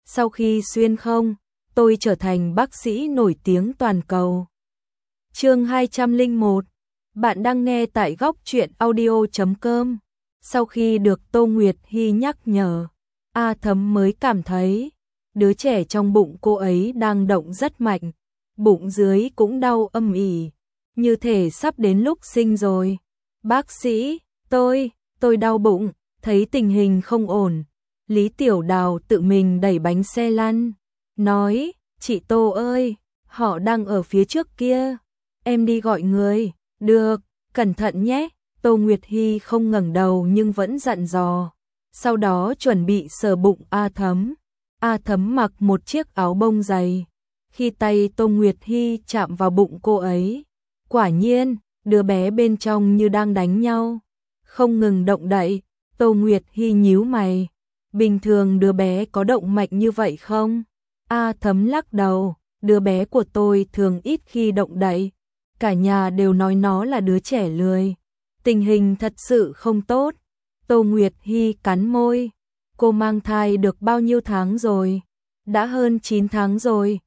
sau khi xuyên không, tôi trở thành bác sĩ nổi tiếng toàn cầu. Chương 201. Bạn đang nghe tại góc truyện audio.com. Sau khi được Tô Nguyệt Hy nhắc nhở, A Thấm mới cảm thấy đứa trẻ trong bụng cô ấy đang động rất mạnh, bụng dưới cũng đau âm ỉ, như thể sắp đến lúc sinh rồi. Bác sĩ, tôi đau bụng. Thấy tình hình không ổn, Lý Tiểu Đào tự mình đẩy bánh xe lăn, nói, chị Tô ơi, họ đang ở phía trước kia, em đi gọi người. Được, cẩn thận nhé. Tô Nguyệt Hy không ngẩng đầu nhưng vẫn dặn dò, sau đó chuẩn bị sờ bụng A Thấm. A Thấm mặc một chiếc áo bông dày, khi tay Tô Nguyệt Hy chạm vào bụng cô ấy, quả nhiên, đứa bé bên trong như đang đánh nhau, không ngừng động đậy. Tô Nguyệt Hy nhíu mày, bình thường đứa bé có động mạch như vậy không? A Thấm lắc đầu, đứa bé của tôi thường ít khi động đậy, cả nhà đều nói nó là đứa trẻ lười, tình hình thật sự không tốt. Tô Nguyệt Hy cắn môi, cô mang thai được bao nhiêu tháng rồi? Đã hơn 9 tháng rồi.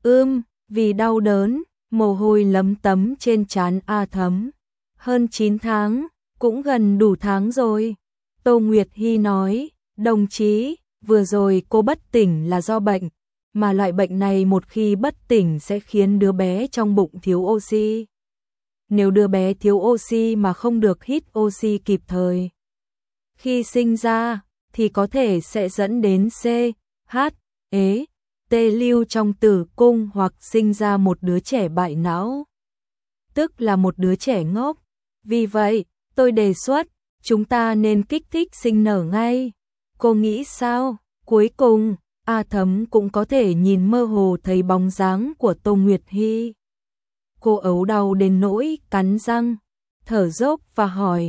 Vì đau đớn, mồ hôi lấm tấm trên trán A Thấm. Hơn 9 tháng, cũng gần đủ tháng rồi. Tô Nguyệt Hy nói, đồng chí, vừa rồi cô bất tỉnh là do bệnh, mà loại bệnh này một khi bất tỉnh sẽ khiến đứa bé trong bụng thiếu oxy. Nếu đứa bé thiếu oxy mà không được hít oxy kịp thời, khi sinh ra, thì có thể sẽ dẫn đến C, H, ế, tê lưu trong tử cung hoặc sinh ra một đứa trẻ bại não, tức là một đứa trẻ ngốc. Vì vậy, tôi đề xuất, chúng ta nên kích thích sinh nở ngay. Cô nghĩ sao? Cuối cùng, A Thấm cũng có thể nhìn mơ hồ thấy bóng dáng của Tô Nguyệt Hy. Cô ấu đau đến nỗi cắn răng, thở dốc và hỏi,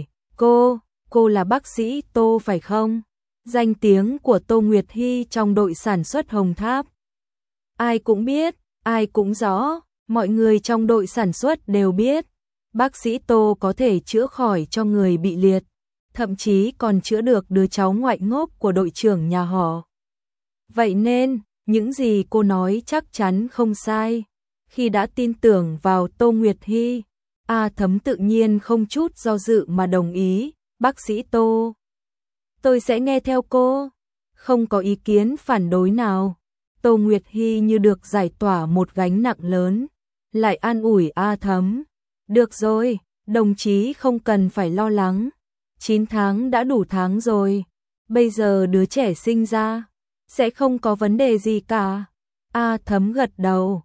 cô là bác sĩ Tô phải không? Danh tiếng của Tô Nguyệt Hy trong đội sản xuất Hồng Tháp, ai cũng biết, ai cũng rõ, mọi người trong đội sản xuất đều biết. Bác sĩ Tô có thể chữa khỏi cho người bị liệt, thậm chí còn chữa được đứa cháu ngoại ngốc của đội trưởng nhà họ. Vậy nên, những gì cô nói chắc chắn không sai. Khi đã tin tưởng vào Tô Nguyệt Hy, A Thấm tự nhiên không chút do dự mà đồng ý, bác sĩ Tô, tôi sẽ nghe theo cô, không có ý kiến phản đối nào. Tô Nguyệt Hy như được giải tỏa một gánh nặng lớn, lại an ủi A Thấm, được rồi, đồng chí không cần phải lo lắng, 9 tháng đã đủ tháng rồi, bây giờ đứa trẻ sinh ra, sẽ không có vấn đề gì cả. A Thấm gật đầu,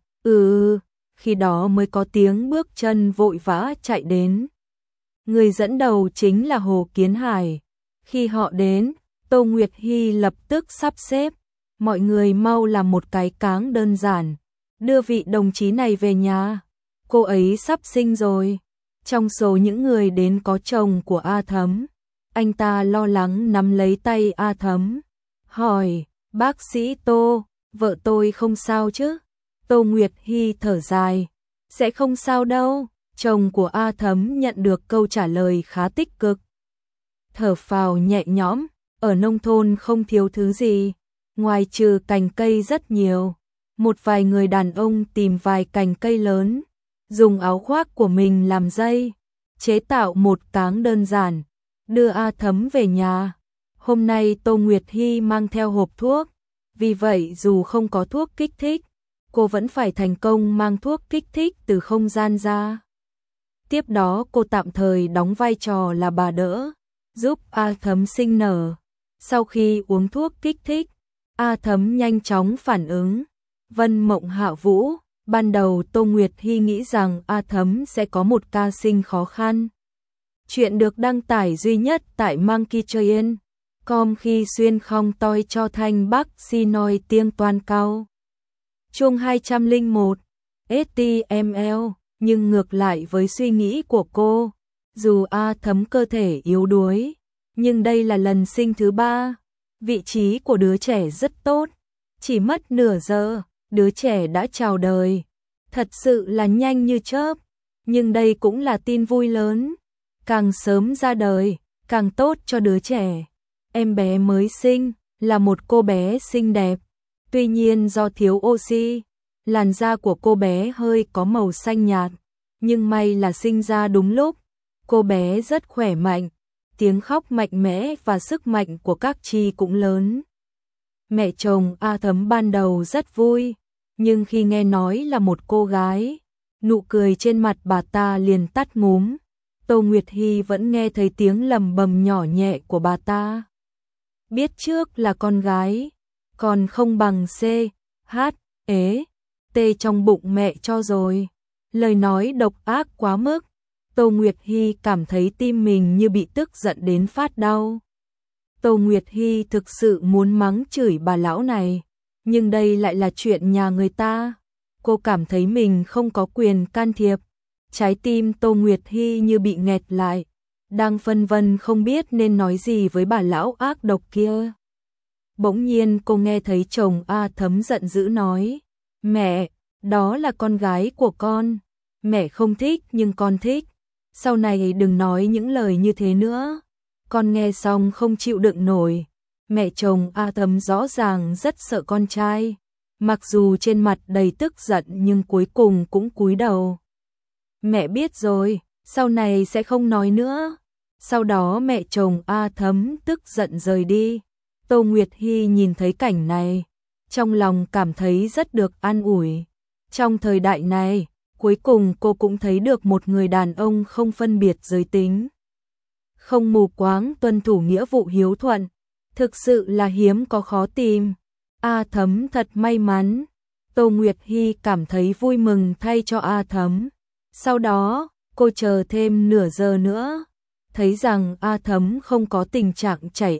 khi đó mới có tiếng bước chân vội vã chạy đến. Người dẫn đầu chính là Hồ Kiến Hải. Khi họ đến, Tô Nguyệt Hy lập tức sắp xếp, mọi người mau làm một cái cáng đơn giản, đưa vị đồng chí này về nhà, cô ấy sắp sinh rồi. Trong số những người đến có chồng của A Thấm, anh ta lo lắng nắm lấy tay A Thấm, hỏi, bác sĩ Tô, vợ tôi không sao chứ? Tô Nguyệt Hy thở dài, sẽ không sao đâu. Chồng của A Thấm nhận được câu trả lời khá tích cực, thở phào nhẹ nhõm, ở nông thôn không thiếu thứ gì, ngoài trừ cành cây rất nhiều. Một vài người đàn ông tìm vài cành cây lớn, dùng áo khoác của mình làm dây, chế tạo một cáng đơn giản, đưa A Thấm về nhà. Hôm nay Tô Nguyệt Hy mang theo hộp thuốc, vì vậy dù không có thuốc kích thích, cô vẫn phải thành công mang thuốc kích thích từ không gian ra. Tiếp đó cô tạm thời đóng vai trò là bà đỡ, giúp A Thấm sinh nở. Sau khi uống thuốc kích thích, A Thấm nhanh chóng phản ứng. Vân Mộng Hạ Vũ, ban đầu Tô Nguyệt Hy nghĩ rằng A Thấm sẽ có một ca sinh khó khăn. Chuyện được đăng tải duy nhất tại Monkeytrain.com khi xuyên không toi cho thanh bắc si nói tiếng toàn cao. Chương 201, HTML, nhưng ngược lại với suy nghĩ của cô, dù A Thấm cơ thể yếu đuối, nhưng đây là lần sinh thứ 3, vị trí của đứa trẻ rất tốt, chỉ mất nửa giờ, đứa trẻ đã chào đời, thật sự là nhanh như chớp, nhưng đây cũng là tin vui lớn, càng sớm ra đời, càng tốt cho đứa trẻ. Em bé mới sinh là một cô bé xinh đẹp, Tuy nhiên do thiếu oxy, làn da của cô bé hơi có màu xanh nhạt, nhưng may là sinh ra đúng lúc. Cô bé rất khỏe mạnh, tiếng khóc mạnh mẽ và sức mạnh của các chi cũng lớn. Mẹ chồng A Thấm ban đầu rất vui, nhưng khi nghe nói là một cô gái, nụ cười trên mặt bà ta liền tắt ngúm. Tô Nguyệt Hy vẫn nghe thấy tiếng lầm bầm nhỏ nhẹ của bà ta. Biết trước là con gái, còn không bằng C, H, ế, T trong bụng mẹ cho rồi. Lời nói độc ác quá mức, Tô Nguyệt Hy cảm thấy tim mình như bị tức giận đến phát đau. Tô Nguyệt Hy thực sự muốn mắng chửi bà lão này, nhưng đây lại là chuyện nhà người ta. Cô cảm thấy mình không có quyền can thiệp. Trái tim Tô Nguyệt Hy như bị nghẹt lại, đang phân vân không biết nên nói gì với bà lão ác độc kia. Bỗng nhiên cô nghe thấy chồng A Thấm giận dữ nói, mẹ, đó là con gái của con, mẹ không thích nhưng con thích, sau này đừng nói những lời như thế nữa. Con nghe xong không chịu đựng nổi. Mẹ chồng A Thấm rõ ràng rất sợ con trai, mặc dù trên mặt đầy tức giận nhưng cuối cùng cũng cúi đầu. Mẹ biết rồi, sau này sẽ không nói nữa. Sau đó mẹ chồng A Thấm tức giận rời đi. Tô Nguyệt Hy nhìn thấy cảnh này, trong lòng cảm thấy rất được an ủi. Trong thời đại này, cuối cùng cô cũng thấy được một người đàn ông không phân biệt giới tính, không mù quáng tuân thủ nghĩa vụ hiếu thuận, thực sự là hiếm có khó tìm. A Thấm thật may mắn. Tô Nguyệt Hy cảm thấy vui mừng thay cho A Thấm. Sau đó, cô chờ thêm nửa giờ nữa, thấy rằng A Thấm không có tình trạng chảy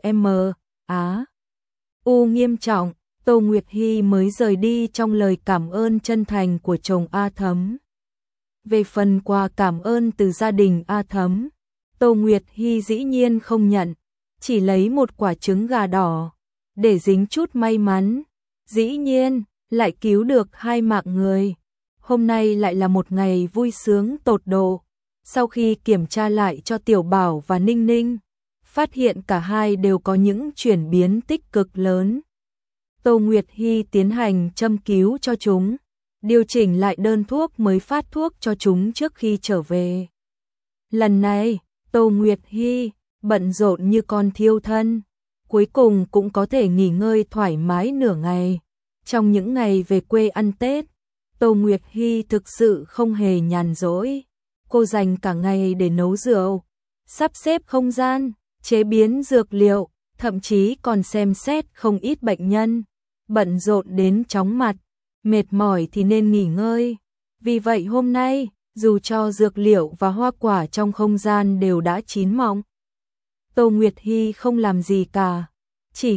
U nghiêm trọng, Tô Nguyệt Hy mới rời đi trong lời cảm ơn chân thành của chồng A Thấm. Về phần quà cảm ơn từ gia đình A Thấm, Tô Nguyệt Hy dĩ nhiên không nhận, chỉ lấy một quả trứng gà đỏ, để dính chút may mắn. Dĩ nhiên, lại cứu được 2 mạng người. Hôm nay lại là một ngày vui sướng tột độ. Sau khi kiểm tra lại cho Tiểu Bảo và Ninh Ninh, phát hiện cả hai đều có những chuyển biến tích cực lớn. Tô Nguyệt Hy tiến hành châm cứu cho chúng, điều chỉnh lại đơn thuốc mới phát thuốc cho chúng trước khi trở về. Lần này, Tô Nguyệt Hy bận rộn như con thiêu thân, cuối cùng cũng có thể nghỉ ngơi thoải mái nửa ngày. Trong những ngày về quê ăn Tết, Tô Nguyệt Hy thực sự không hề nhàn rỗi. Cô dành cả ngày để nấu rượu, sắp xếp không gian, chế biến dược liệu, thậm chí còn xem xét không ít bệnh nhân. Bận rộn đến chóng mặt, mệt mỏi thì nên nghỉ ngơi. Vì vậy hôm nay, dù cho dược liệu và hoa quả trong không gian đều đã chín mọng, Tô Nguyệt Hy không làm gì cả, chỉ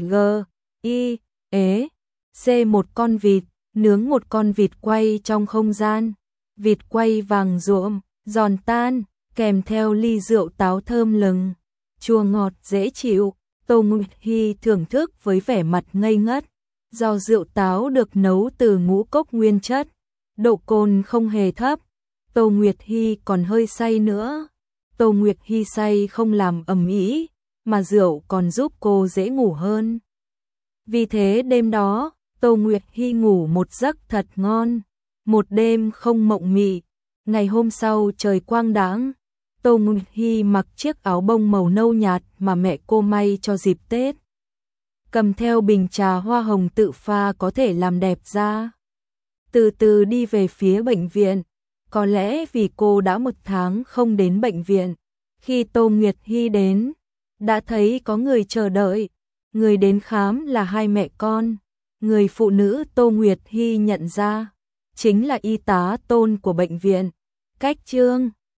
một con vịt, nướng một con vịt quay trong không gian. Vịt quay vàng ruộm, giòn tan, kèm theo ly rượu táo thơm lừng, chua ngọt dễ chịu. Tô Nguyệt Hy thưởng thức với vẻ mặt ngây ngất. Do rượu táo được nấu từ ngũ cốc nguyên chất, độ cồn không hề thấp, Tô Nguyệt Hy còn hơi say nữa. Tô Nguyệt Hy say không làm ầm ĩ, mà rượu còn giúp cô dễ ngủ hơn. Vì thế đêm đó, Tô Nguyệt Hy ngủ một giấc thật ngon, một đêm không mộng mị. Ngày hôm sau trời quang đãng, Tô Nguyệt Hy mặc chiếc áo bông màu nâu nhạt mà mẹ cô may cho dịp Tết, cầm theo bình trà hoa hồng tự pha có thể làm đẹp da. Từ từ đi về phía bệnh viện, có lẽ vì cô đã 1 tháng không đến bệnh viện. Khi Tô Nguyệt Hy đến, đã thấy có người chờ đợi. Người đến khám là 2 mẹ con. Người phụ nữ Tô Nguyệt Hy nhận ra chính là y tá Tôn của bệnh viện. Cách Trương